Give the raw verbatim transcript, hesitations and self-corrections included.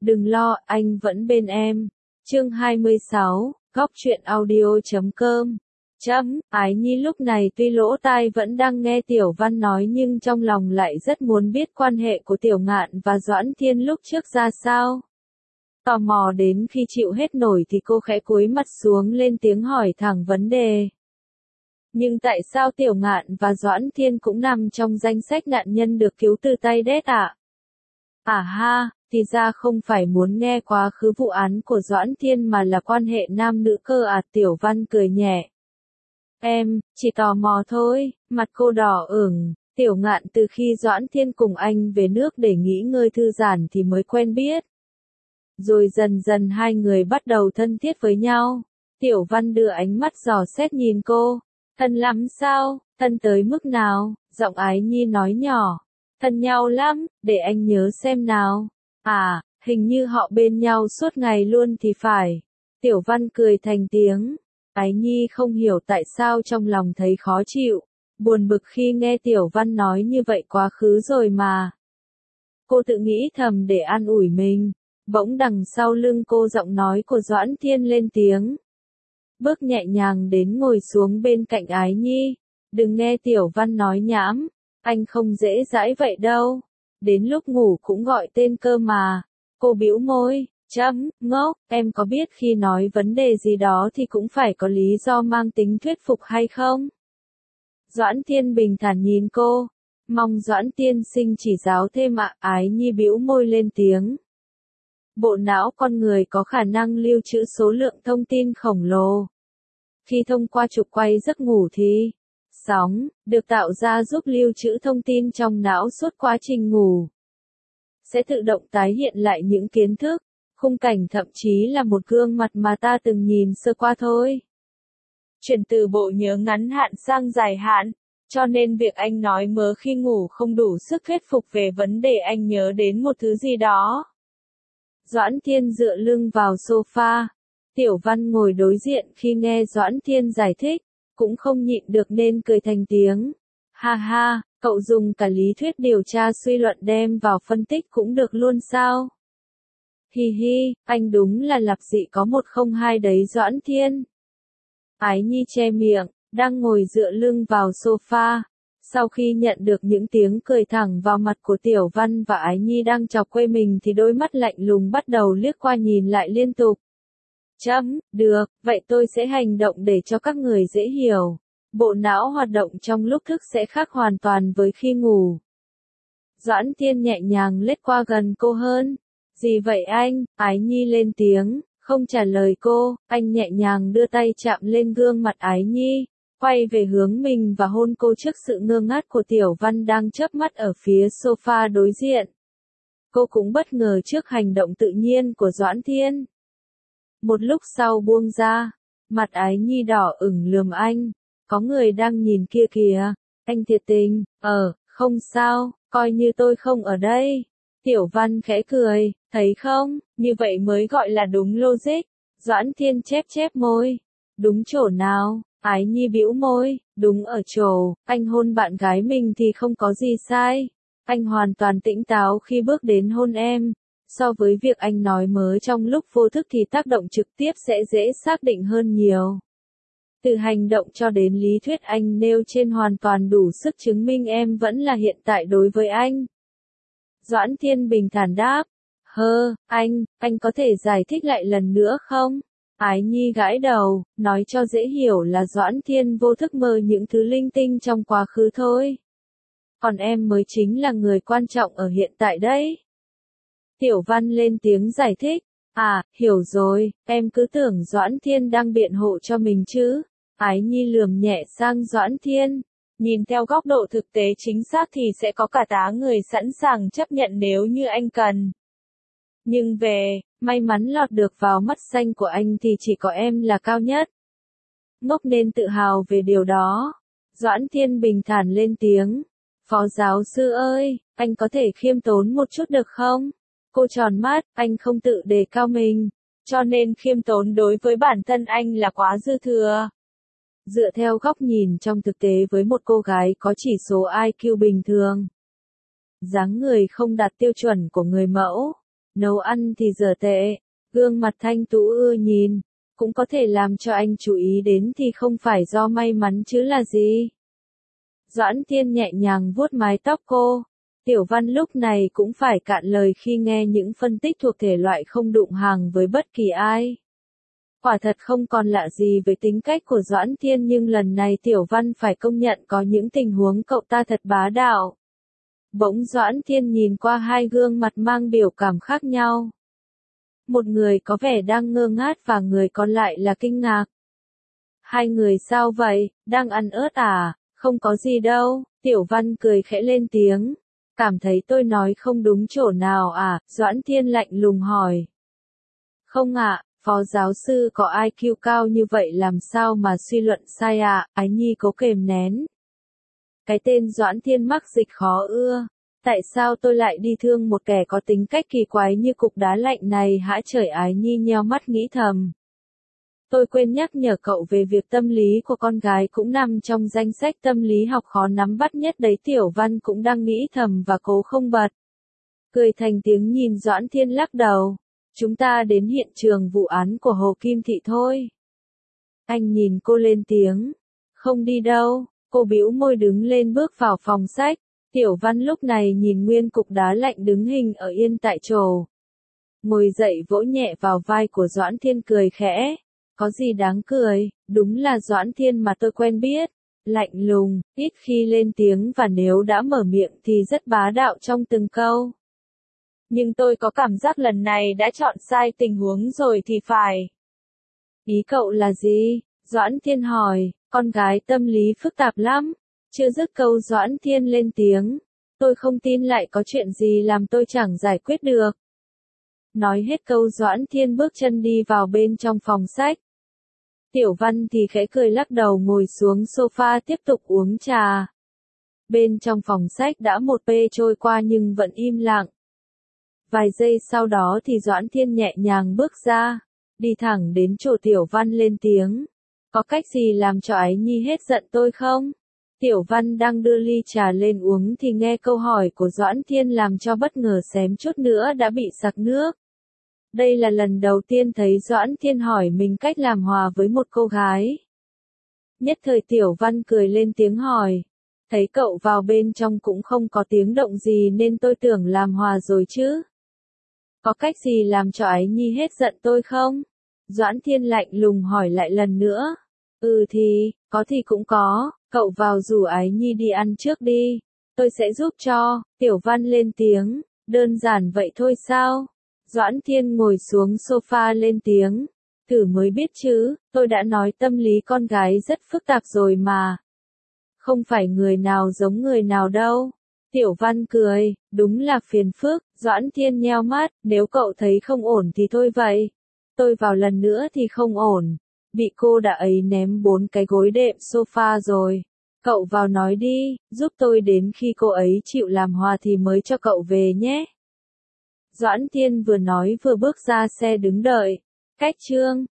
Đừng lo, anh vẫn bên em. Chương hai mươi sáu, góc truyện audio chấm com. Chấm, Ái Nhi lúc này tuy lỗ tai vẫn đang nghe Tiểu Văn nói nhưng trong lòng lại rất muốn biết quan hệ của Tiểu Ngạn và Doãn Thiên lúc trước ra sao. Tò mò đến khi chịu hết nổi thì cô khẽ cúi mặt xuống lên tiếng hỏi thẳng vấn đề. Nhưng tại sao Tiểu Ngạn và Doãn Thiên cũng nằm trong danh sách nạn nhân được cứu từ tay đét ạ? À? À ha, thì ra không phải muốn nghe quá khứ vụ án của Doãn Thiên mà là quan hệ nam nữ cơ à? Tiểu Văn cười nhẹ. Em, chỉ tò mò thôi, mặt cô đỏ ửng. Tiểu Ngạn từ khi Doãn Thiên cùng anh về nước để nghỉ ngơi thư giãn thì mới quen biết. Rồi dần dần hai người bắt đầu thân thiết với nhau. Tiểu Văn đưa ánh mắt dò xét nhìn cô. Thân lắm sao? Thân tới mức nào? Giọng Ái Nhi nói nhỏ. Thân nhau lắm, để anh nhớ xem nào. À, hình như họ bên nhau suốt ngày luôn thì phải. Tiểu Văn cười thành tiếng. Ái Nhi không hiểu tại sao trong lòng thấy khó chịu, buồn bực khi nghe Tiểu Văn nói như vậy quá khứ rồi mà. Cô tự nghĩ thầm để an ủi mình. Bỗng đằng sau lưng cô giọng nói của Doãn Thiên lên tiếng. Bước nhẹ nhàng đến ngồi xuống bên cạnh Ái Nhi. Đừng nghe Tiểu Văn nói nhảm, anh không dễ dãi vậy đâu. Đến lúc ngủ cũng gọi tên cơ mà. Cô bĩu môi, chấm, ngốc, em có biết khi nói vấn đề gì đó thì cũng phải có lý do mang tính thuyết phục hay không? Doãn Thiên bình thản nhìn cô. Mong Doãn Tiên sinh chỉ giáo thêm ạ. Ái Nhi bĩu môi lên tiếng. Bộ não con người có khả năng lưu trữ số lượng thông tin khổng lồ. Khi thông qua trục quay giấc ngủ thì sóng được tạo ra giúp lưu trữ thông tin trong não suốt quá trình ngủ. Sẽ tự động tái hiện lại những kiến thức, khung cảnh thậm chí là một gương mặt mà ta từng nhìn sơ qua thôi. Chuyển từ bộ nhớ ngắn hạn sang dài hạn, cho nên việc anh nói mớ khi ngủ không đủ sức thuyết phục về vấn đề anh nhớ đến một thứ gì đó. Doãn Thiên dựa lưng vào sofa. Tiểu Văn ngồi đối diện khi nghe Doãn Thiên giải thích, cũng không nhịn được nên cười thành tiếng. Ha ha, cậu dùng cả lý thuyết điều tra suy luận đem vào phân tích cũng được luôn sao? Hi hi, anh đúng là lập dị có một không hai đấy Doãn Thiên. Ái Nhi che miệng, đang ngồi dựa lưng vào sofa. Sau khi nhận được những tiếng cười thẳng vào mặt của Tiểu Văn và Ái Nhi đang chọc quê mình thì đôi mắt lạnh lùng bắt đầu liếc qua nhìn lại liên tục. Chấm, được, vậy tôi sẽ hành động để cho các người dễ hiểu. Bộ não hoạt động trong lúc thức sẽ khác hoàn toàn với khi ngủ. Doãn Thiên nhẹ nhàng lết qua gần cô hơn. Gì vậy anh? Ái Nhi lên tiếng, không trả lời cô, anh nhẹ nhàng đưa tay chạm lên gương mặt Ái Nhi, quay về hướng mình và hôn cô trước sự ngơ ngác của Tiểu Văn đang chớp mắt ở phía sofa đối diện. Cô cũng bất ngờ trước hành động tự nhiên của Doãn Thiên. Một lúc sau buông ra, mặt Ái Nhi đỏ ửng lườm anh. Có người đang nhìn kia kìa. Anh thiệt tình, ờ, không sao, coi như tôi không ở đây. Tiểu Văn khẽ cười, thấy không, như vậy mới gọi là đúng logic. Doãn Thiên chép chép môi. Đúng chỗ nào? Ái Nhi bĩu môi, đúng ở chỗ, anh hôn bạn gái mình thì không có gì sai. Anh hoàn toàn tỉnh táo khi bước đến hôn em. So với việc anh nói mớ trong lúc vô thức thì tác động trực tiếp sẽ dễ xác định hơn nhiều. Từ hành động cho đến lý thuyết anh nêu trên hoàn toàn đủ sức chứng minh em vẫn là hiện tại đối với anh. Doãn Thiên bình thản đáp. Hơ, anh, anh có thể giải thích lại lần nữa không? Ái Nhi gãi đầu, nói cho dễ hiểu là Doãn Thiên vô thức mơ những thứ linh tinh trong quá khứ thôi. Còn em mới chính là người quan trọng ở hiện tại đấy. Tiểu Văn lên tiếng giải thích. À, hiểu rồi, em cứ tưởng Doãn Thiên đang biện hộ cho mình chứ. Ái Nhi lườm nhẹ sang Doãn Thiên. Nhìn theo góc độ thực tế chính xác thì sẽ có cả tá người sẵn sàng chấp nhận nếu như anh cần. Nhưng về, may mắn lọt được vào mắt xanh của anh thì chỉ có em là cao nhất. Ngốc nên tự hào về điều đó. Doãn Thiên bình thản lên tiếng. Phó giáo sư ơi, anh có thể khiêm tốn một chút được không? Cô tròn mắt, anh không tự đề cao mình, cho nên khiêm tốn đối với bản thân anh là quá dư thừa. Dựa theo góc nhìn trong thực tế với một cô gái có chỉ số i kiu bình thường, dáng người không đạt tiêu chuẩn của người mẫu, nấu ăn thì dở tệ, gương mặt thanh tú ưa nhìn, cũng có thể làm cho anh chú ý đến thì không phải do may mắn chứ là gì. Doãn Thiên nhẹ nhàng vuốt mái tóc cô. Tiểu Văn lúc này cũng phải cạn lời khi nghe những phân tích thuộc thể loại không đụng hàng với bất kỳ ai. Quả thật không còn lạ gì với tính cách của Doãn Thiên, nhưng lần này Tiểu Văn phải công nhận có những tình huống cậu ta thật bá đạo. Bỗng Doãn Thiên nhìn qua hai gương mặt mang biểu cảm khác nhau. Một người có vẻ đang ngơ ngác và người còn lại là kinh ngạc. Hai người sao vậy, đang ăn ớt à? Không có gì đâu, Tiểu Văn cười khẽ lên tiếng. Cảm thấy tôi nói không đúng chỗ nào à? Doãn Thiên lạnh lùng hỏi. Không ạ, phó giáo sư có i kiu cao như vậy làm sao mà suy luận sai ạ? Ái Nhi cố kềm nén. Cái tên Doãn Thiên mắc dịch khó ưa. Tại sao tôi lại đi thương một kẻ có tính cách kỳ quái như cục đá lạnh này hả? Trời, Ái Nhi nheo mắt nghĩ thầm. Tôi quên nhắc nhở cậu về việc tâm lý của con gái cũng nằm trong danh sách tâm lý học khó nắm bắt nhất đấy. Tiểu Văn cũng đang nghĩ thầm và cố không bật. Cười thành tiếng nhìn Doãn Thiên lắc đầu. Chúng ta đến hiện trường vụ án của Hồ Kim Thị thôi. Anh nhìn cô lên tiếng. Không đi đâu, cô bĩu môi đứng lên bước vào phòng sách. Tiểu Văn lúc này nhìn nguyên cục đá lạnh đứng hình ở yên tại chỗ. Ngồi dậy vỗ nhẹ vào vai của Doãn Thiên cười khẽ. Có gì đáng cười, đúng là Doãn Thiên mà tôi quen biết. Lạnh lùng, ít khi lên tiếng và nếu đã mở miệng thì rất bá đạo trong từng câu. Nhưng tôi có cảm giác lần này đã chọn sai tình huống rồi thì phải. Ý cậu là gì? Doãn Thiên hỏi, con gái tâm lý phức tạp lắm. Chưa dứt câu Doãn Thiên lên tiếng. Tôi không tin lại có chuyện gì làm tôi chẳng giải quyết được. Nói hết câu Doãn Thiên bước chân đi vào bên trong phòng sách. Tiểu Văn thì khẽ cười lắc đầu ngồi xuống sofa tiếp tục uống trà. Bên trong phòng sách đã một pê trôi qua nhưng vẫn im lặng. Vài giây sau đó thì Doãn Thiên nhẹ nhàng bước ra, đi thẳng đến chỗ Tiểu Văn lên tiếng. Có cách gì làm cho Ái Nhi hết giận tôi không? Tiểu Văn đang đưa ly trà lên uống thì nghe câu hỏi của Doãn Thiên làm cho bất ngờ xém chút nữa đã bị sặc nước. Đây là lần đầu tiên thấy Doãn Thiên hỏi mình cách làm hòa với một cô gái. Nhất thời Tiểu Văn cười lên tiếng hỏi. Thấy cậu vào bên trong cũng không có tiếng động gì nên tôi tưởng làm hòa rồi chứ. Có cách gì làm cho Ái Nhi hết giận tôi không? Doãn Thiên lạnh lùng hỏi lại lần nữa. Ừ thì, có thì cũng có, cậu vào rủ Ái Nhi đi ăn trước đi. Tôi sẽ giúp cho, Tiểu Văn lên tiếng. Đơn giản vậy thôi sao? Doãn Thiên ngồi xuống sofa lên tiếng. Thử mới biết chứ, tôi đã nói tâm lý con gái rất phức tạp rồi mà. Không phải người nào giống người nào đâu. Tiểu Văn cười, đúng là phiền phức. Doãn Thiên nheo mắt, nếu cậu thấy không ổn thì thôi vậy. Tôi vào lần nữa thì không ổn. Bị cô đã ấy ném bốn cái gối đệm sofa rồi. Cậu vào nói đi, giúp tôi đến khi cô ấy chịu làm hòa thì mới cho cậu về nhé. Doãn Thiên vừa nói vừa bước ra xe đứng đợi. Cách chương